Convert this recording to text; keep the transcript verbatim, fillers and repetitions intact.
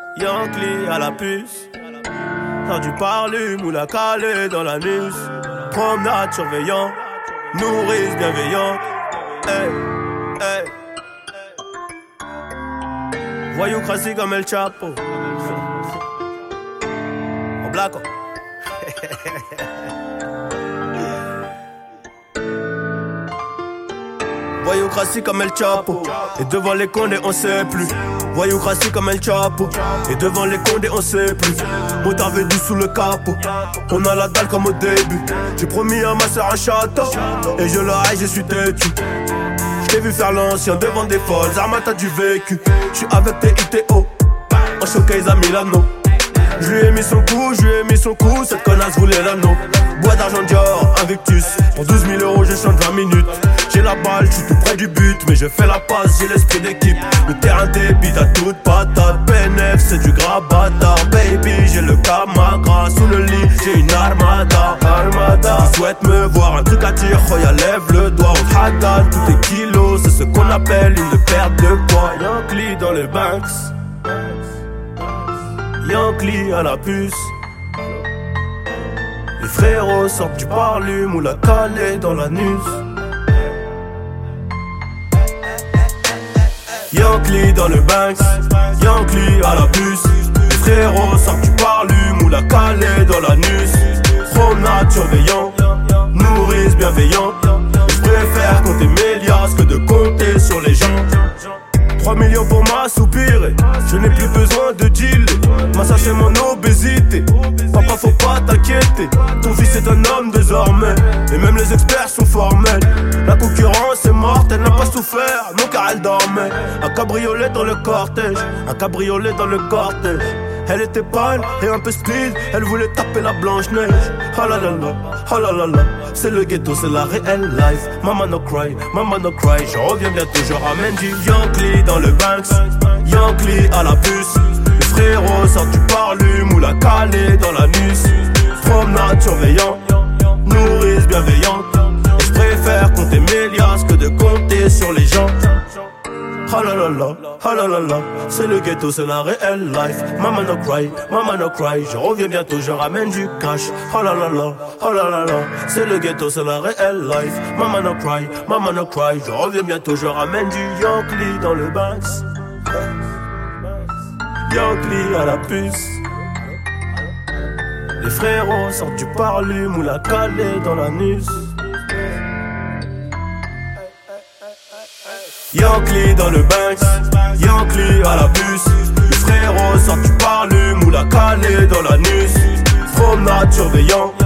Yankee à la puce. T'as du parlume ou la calée dans la nuit. Promenade surveillant, nourrice bienveillant. Hey, hey. Voyoucratie comme El Chapo. En black. Voyoucratie comme El Chapo. Et devant les condés on sait plus. Voyoucratie comme El Chapo. Et devant les condés on sait plus. Motard védu sous le capot. On a la dalle comme au début. J'ai promis à ma soeur un château. Et je le haïs, je suis têtu. J't'ai vu faire l'ancien devant des folles. Zarma t'as du vécu. J'suis avec tes I T O. En showcase à Milano. J'lui ai mis son coup, j'lui ai mis son coup. Cette connasse voulait l'anneau. Bois d'argent Dior, Invictus. Pour douze mille euros je chante vingt minutes. J'ai la balle, j'suis tout près du but. Mais je fais la passe, j'ai l'esprit d'équipe. Le terrain débite à toute patate. P N F c'est du gras bâtard. Baby j'ai le Kamagra. Sous le lit j'ai une armada. Armada. Tu souhaites me voir, un truc à dire. Roya lève le doigt au Haddad. Tout est kilos, c'est ce qu'on appelle une perte de poids. Yankee dans les banks. Yankee à la puce. Les frérots sortent du parlume ou la calée dans la nuit. Yankee dans le Banks, Yankee à la puce. Les frérots sortent du parlume ou la calée dans la nuit. Promenade surveillant, nourrice bienveillant. Je préfère compter mes liasses que de compter sur les gens. trois millions pour m'assoupirer, je n'ai plus besoin de dealer. M'assacher mon obésité, papa faut pas t'inquiéter. Ton fils est un homme désormais, et même les experts sont formels. La concurrence est morte, elle n'a pas souffert, non car elle dormait. Un cabriolet dans le cortège, un cabriolet dans le cortège. Elle était pâle et un peu speed, elle voulait taper la Blanche-Neige. Oh la la la, oh la la la, c'est le ghetto, c'est la réelle life. Mama no cry, mama no cry, je reviens bientôt, je ramène du Yankee dans le Banks, Yankee à la puce. Les frérots sortent du parlume ou la calée dans la nuit. Promenade surveillant, nourrice bienveillante. Et je préfère compter mes liasses que de compter sur les gens. Oh la la la, oh la la la, c'est le ghetto, c'est la réelle life. Mama no cry, mama no cry, je reviens bientôt, je ramène du cash. Oh la la la, oh la la la, c'est le ghetto, c'est la réelle life. Mama no cry, mama no cry, je reviens bientôt, je ramène du Yankee dans le Banks. Yankee à la puce. Les frérots sortent du parlume ou la calée dans la nuit. Yankee dans le Banks, Yankee à la puce. Les frérots sortent du parlume ou la calée dans la nuit. Promenade surveillant,